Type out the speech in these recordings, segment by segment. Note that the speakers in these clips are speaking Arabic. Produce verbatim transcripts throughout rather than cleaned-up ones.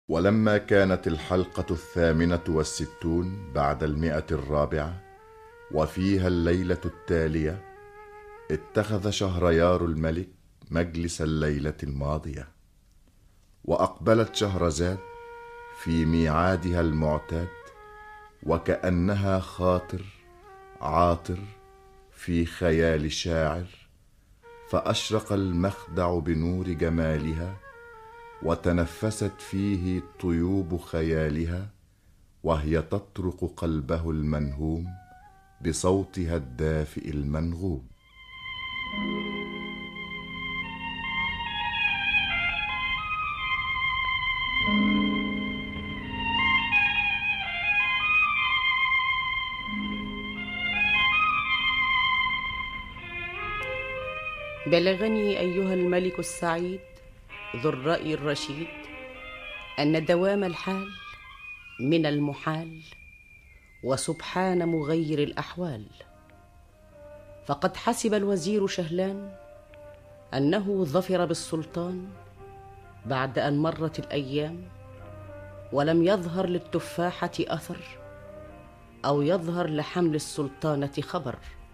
ولما كانت الحلقة الثامنة والستون بعد المئة الرابعة وفيها الليلة التالية، اتخذ شهريار الملك مجلس الليلة الماضية، وأقبلت شهرزاد في ميعادها المعتاد، وكأنها خاطر عاطر في خيال شاعر، فأشرق المخدع بنور جمالها، وتنفست فيه طيوب خيالها، وهي تطرق قلبه المنهوم بصوتها الدافئ المنغوم. بلغني أيها الملك السعيد ذو الرأي الرشيد أن دوام الحال من المحال، وسبحان مغير الأحوال. فقد حسب الوزير شهلان أنه ظفر بالسلطان بعد أن مرت الأيام، ولم يظهر للتفاحة أثر، أو يظهر لحمل السلطانة خبر.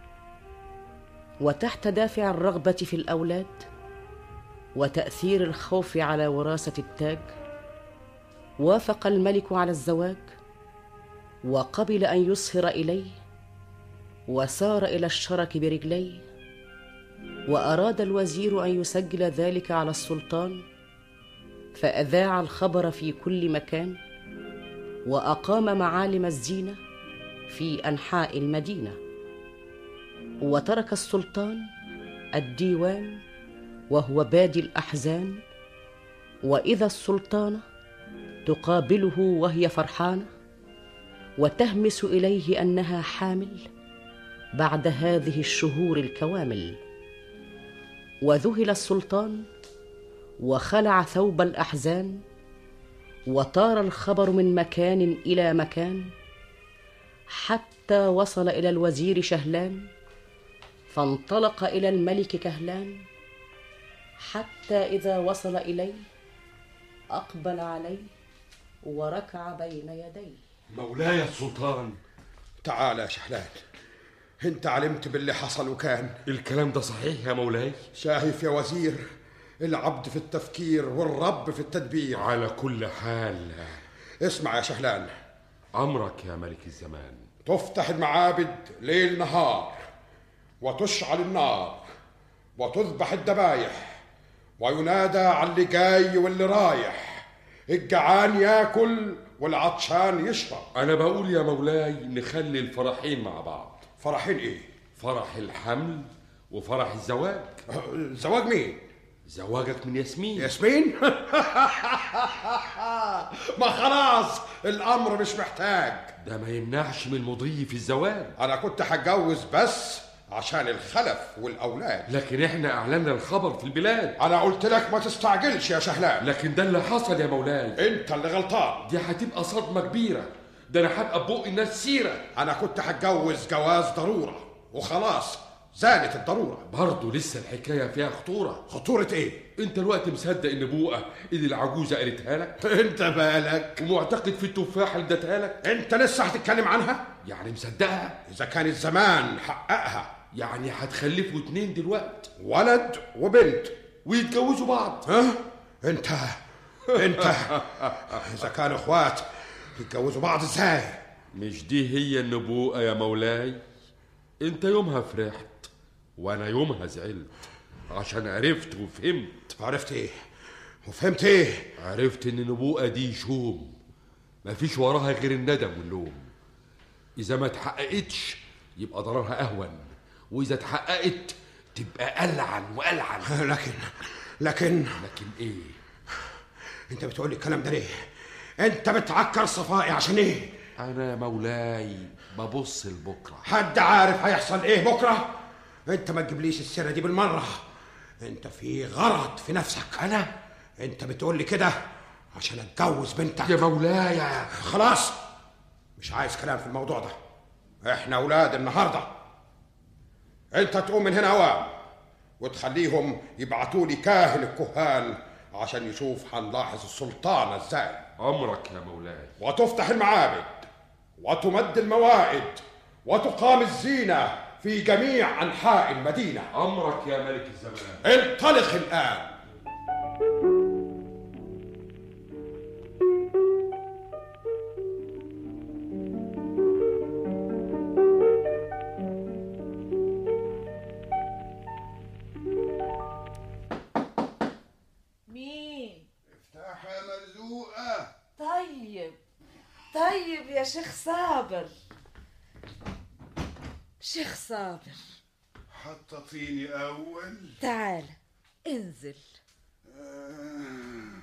وتحت دافع الرغبة في الأولاد وتأثير الخوف على وراثة التاج، وافق الملك على الزواج، وقبل أن يسهر إليه، وسار إلى الشرك برجليه. وأراد الوزير أن يسجل ذلك على السلطان، فأذاع الخبر في كل مكان، وأقام معالم الزينة في أنحاء المدينة. وترك السلطان الديوان وهو بادي الأحزان، وإذا السلطانة تقابله وهي فرحانة، وتهمس إليه أنها حامل بعد هذه الشهور الكوامل. وذهل السلطان وخلع ثوب الأحزان، وطار الخبر من مكان إلى مكان، حتى وصل إلى الوزير شهلان، فانطلق إلى الملك كهلان، حتى إذا وصل إليه أقبل عليه وركع بين يديه. مولاي السلطان. تعال يا شهلان، انت علمت باللي حصل وكان. الكلام ده صحيح يا مولاي؟ شايف يا وزير، العبد في التفكير والرب في التدبير. على كل حال اسمع يا شهلان، أمرك يا ملك الزمان. تفتح المعابد ليل نهار، وتشعل النار، وتذبح الذبايح، وينادى على اللي جاي واللي رايح، الجعان ياكل والعطشان يشرب. أنا بقول يا مولاي نخلي الفرحين مع بعض. فرحين إيه؟ فرح الحمل وفرح الزواج. زواج مين؟ زواجك من ياسمين. ياسمين؟ ما خلاص الأمر مش محتاج. ده ما يمنعش من مضي في الزواج. أنا كنت هتجوز بس عشان الخلف والأولاد، لكن احنا أعلنا الخبر في البلاد. أنا قلت لك ما تستعجلش يا شهلان. لكن ده اللي حصل يا مولاي. أنت اللي غلطان. دي هتبقى صدمة كبيرة، ده أنا هبقى ببوق الناس سيرة. أنا كنت هتجوز جواز ضرورة وخلاص، زالت الضرورة. برضه لسه الحكاية فيها خطورة. خطورة إيه؟ أنت الوقت مصدق إن بوقة اللي العجوزة قالتها لك؟ أنت بالك؟ ومعتقد في التفاحة اللي ادتها لك؟ أنت لسه هتتكلم عنها؟ يعني مصدقها؟ إذا كان الزمان حققها. يعني هتخلفوا اتنين دلوقت، ولد وبنت، ويتجوزوا بعض. ها؟ أنت أنت إذا كانوا إخوات يتجوزوا بعض إزاي؟ مش دي هي النبوءة يا مولاي؟ أنت يومها فرحت وأنا يومها زعلت، عشان عرفت وفهمت. عرفت إيه؟ وفهمت إيه؟ عرفت إن النبوءة دي شوم مفيش وراها غير الندم واللوم. إذا ما اتحققتش يبقى ضررها أهون، وإذا اتحققت تبقى ألعن وألعن. لكن لكن لكن إيه؟ أنت بتقول لي الكلام ده ليه؟ أنت بتعكر صفائي عشان إيه؟ أنا يا مولاي ببص لبكرة. حد عارف هيحصل إيه بكرة؟ أنت ما تجيبليش السيرة دي بالمرة، أنت في غرض في نفسك. أنا؟ أنت بتقول لي كده عشان أتجوز بنتك يا مولاي. خلاص مش عايز كلام في الموضوع ده، إحنا أولاد النهاردة. أنت تقوم من هنا أوام وتخليهم يبعتوا لي كاهن الكهان عشان يشوف هنلاحظ السلطانة ازاي. أمرك يا مولاي. وتفتح المعابد وتمد الموائد وتقام الزينة في جميع أنحاء المدينة. أمرك يا ملك الزمان. انطلق الآن. مين؟ افتح يا مرزوقة. طيب طيب يا شيخ صابر. شيخ صابر حططيني أول. تعال انزل. آه.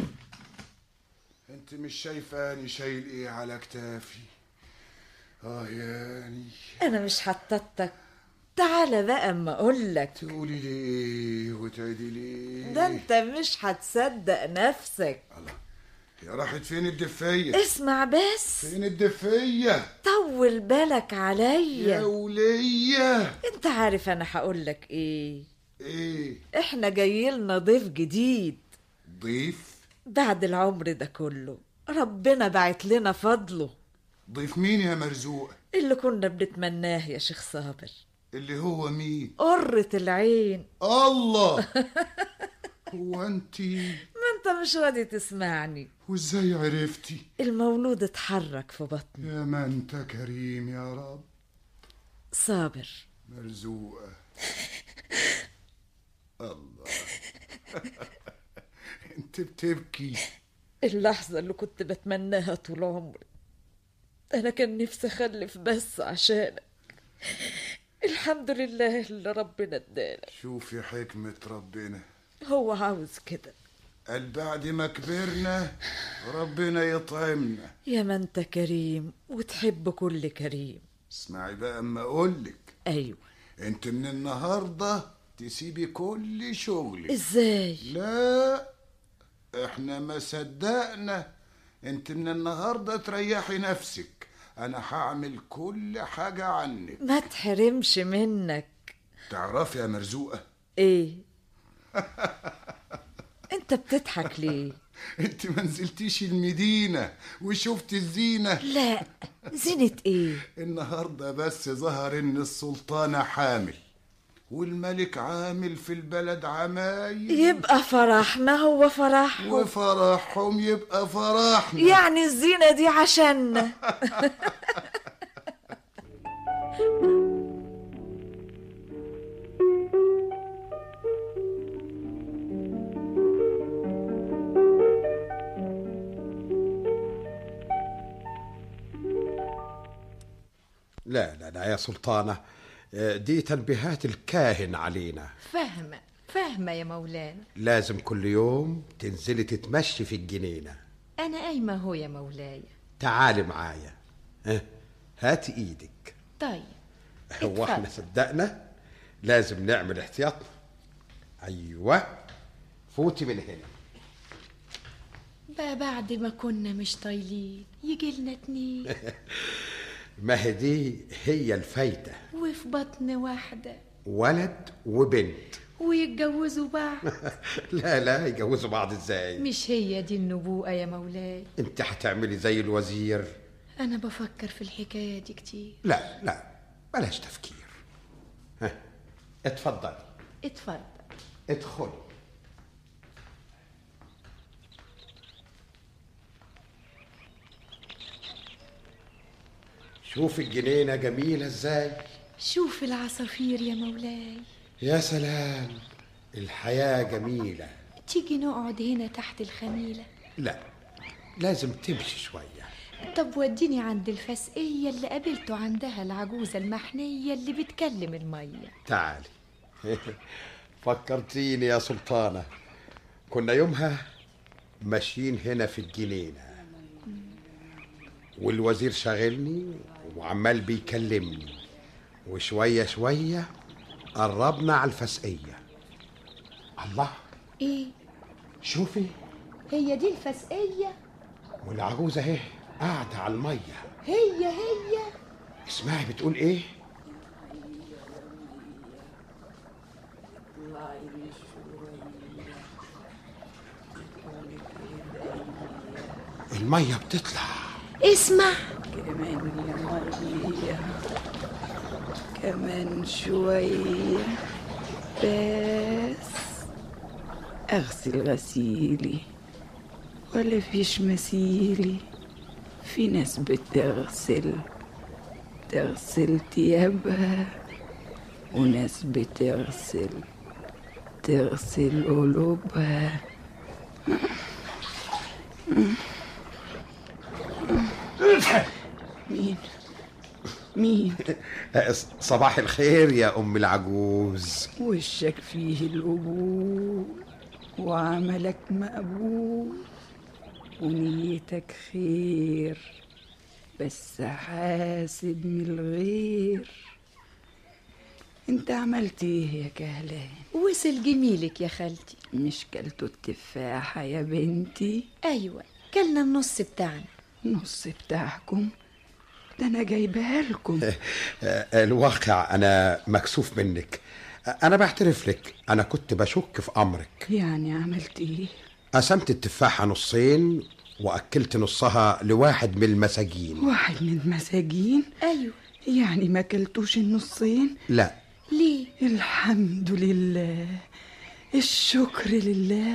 انت مش شايفاني شايل ايه على كتافي؟ اه يعني انا مش حطتك. تعال بقى اما اقولك. تقولي لي ايه وتعيدي لي ايه؟ ده انت مش هتصدق نفسك. الله، هي راحت فين الدفية؟ اسمع بس. فين الدفية؟ طول بالك عليا يا ولية. انت عارف انا هقولك ايه؟ ايه؟ احنا جايلنا ضيف جديد. ضيف؟ بعد العمر ده كله ربنا بعت لنا فضله. ضيف مين يا مرزوقة؟ اللي كنا بنتمناه يا شيخ صابر. اللي هو مين؟ قرة العين. الله. هو انتي؟ ما انت مش راضي تسمعني. وازاي عرفتي؟ المولود اتحرك في بطني. يا ما انت كريم يا رب. صابر. مرزوقة. الله. انت بتبكي. اللحظة اللي كنت بتمناها طول عمري. انا كان نفسي اخلف بس عشانك. الحمد لله اللي ربنا ادانا. شوفي حكمة ربنا، هو عاوز كده. قال بعد ما كبرنا ربنا يطعمنا. يا ما انت كريم وتحب كل كريم. اسمعي بقى اما اقولك. ايوه. انت من النهاردة تسيبي كل شغلك. ازاي؟ لا احنا ما صدقنا. انت من النهاردة تريحي نفسك، انا هعمل كل حاجة عنك. ما تحرمش منك. تعرفي يا مرزوقة ايه؟ انت بتضحك ليه؟ انت ما نزلتيش المدينة وشفت الزينة؟ لا. زينة ايه؟ النهاردة بس ظهر ان السلطانة حامل والملك عامل في البلد عمايل. يبقى فرحنا هو فرحهم. وفرحهم يبقى فرحنا. يعني الزينة دي عشاننا. لا لا لا يا سلطانة، دي تنبيهات الكاهن علينا. فاهمة فاهمة يا مولانا. لازم كل يوم تنزلي تتمشي في الجنينة. أنا قايمة هو يا مولاي. تعالي معايا. هاتي ايدك. طيب. هو احنا صدقنا؟ لازم نعمل احتياط. ايوه فوتي من هنا. بقى بعد ما كنا مش طايلين يجي لنا اتنين. ما هي دي هي الفايدة. وفي بطن واحدة ولد وبنت ويتجوزوا بعض. لا لا يجوزوا بعض ازاي؟ مش هي دي النبوءة يا مولاي؟ انت هتعملي زي الوزير. أنا بفكر في الحكاية دي كتير. لا لا بلاش تفكير. ها اتفضلي. اتفضل. ادخلي. شوف الجنينة جميلة ازاي. شوف العصافير يا مولاي. يا سلام، الحياة جميلة. تيجي نقعد هنا تحت الخميلة؟ لا لازم تمشي شوية. طب وديني عند الفسقية اللي قابلته عندها العجوزة المحنية اللي بتكلم المية. تعالي. فكرتيني يا سلطانة، كنا يومها ماشيين هنا في الجنينة والوزير شاغلني وعمال بيكلمني، وشوية شوية قربنا على الفسقية. الله، ايه؟ شوفي هي دي الفسقية؟ والعجوزة اهي قاعدة على المية. هي هي. اسمعي بتقول ايه؟ المية بتطلع. اسمع. كمان يا مية، كمان شوية بس. أغسل غسيلي ولا فيش مثيلي. في ناس بتغسل تغسل تيابها، وناس بتغسل تغسل قلوبها. مين مين؟ صباح الخير يا أم العجوز. وشك فيه القبول وعملك مقبول ونيتك خير، بس حاسب من الغير. انت عملت ايه يا كهلان؟ وصل جميلك يا خالتي. مش كلتوا التفاحة يا بنتي؟ ايوه كلنا النص بتاعنا. نص بتاعكم؟ ده انا جايبها لكم. الواقع انا مكسوف منك. انا بعترف لك، انا كنت بشك في امرك. يعني عملت ايه؟ قسمت التفاحة نصين واكلت نصها لواحد من المساجين. واحد من المساجين؟ ايوه. يعني ما كلتوش النصين؟ لا. ليه؟ الحمد لله، الشكر لله،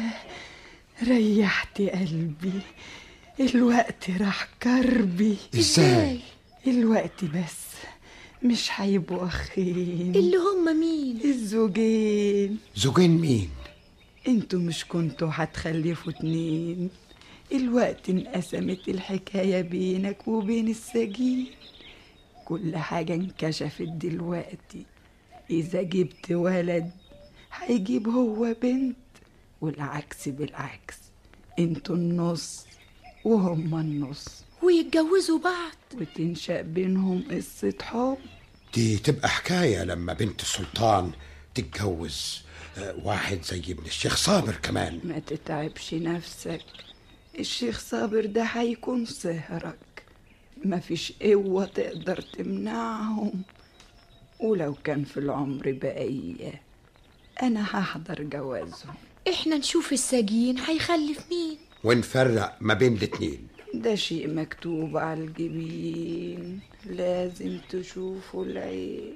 ريحت قلبي. الوقت راح كربي. ازاي؟ الوقت بس مش هيبقوا اخين. اللي هم مين؟ الزوجين. زوجين مين؟ انتوا مش كنتوا هتخلفوا اتنين؟ الوقت انقسمت الحكاية بينك وبين السجين. كل حاجة انكشفت دلوقتي. إذا جبت ولد هيجيب هو بنت، والعكس بالعكس. انتوا النص وهما النص، ويتجوزوا بعض وتنشأ بينهم قصة حب. دي تبقى حكاية لما بنت السلطان تتجوز واحد زي ابن الشيخ صابر كمان. ما تتعبش نفسك، الشيخ صابر ده هيكون سهرك، مفيش قوة تقدر تمنعهم. ولو كان في العمر بقية أنا هحضر جوازهم. احنا نشوف السجين هيخلف مين ونفرق ما بين الاتنين. ده شيء مكتوب على الجبين، لازم تشوفوا العين.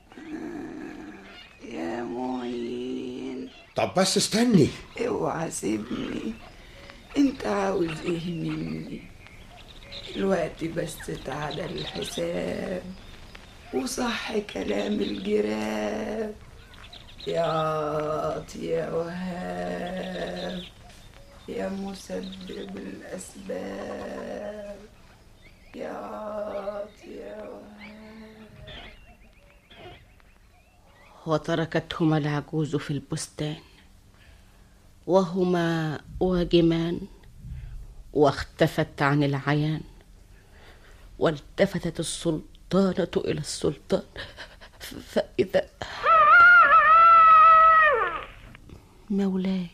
آه يا معين. طب بس استني. اوعى سيبني، انت عاوز ايه مني؟ الوقت بس تعالى الحساب وصح كلام الجراب. يا عاطي يا وهاب، يا مسبب الأسباب، يا عاطي يا وهاب. وتركتهما العجوز في البستان وهما واجمان، واختفت عن العيان. والتفتت السلطانة إلى السلطان فإذا مولاي.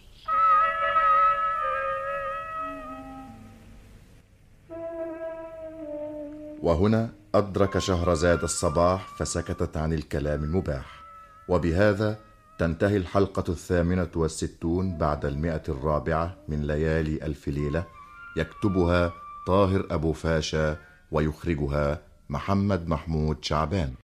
وهنا أدرك شهرزاد الصباح فسكتت عن الكلام المباح. وبهذا تنتهي الحلقة الثامنة والستون بعد المئة الرابعة من ليالي ألف ليلة. يكتبها طاهر أبو فاشا ويخرجها محمد محمود شعبان.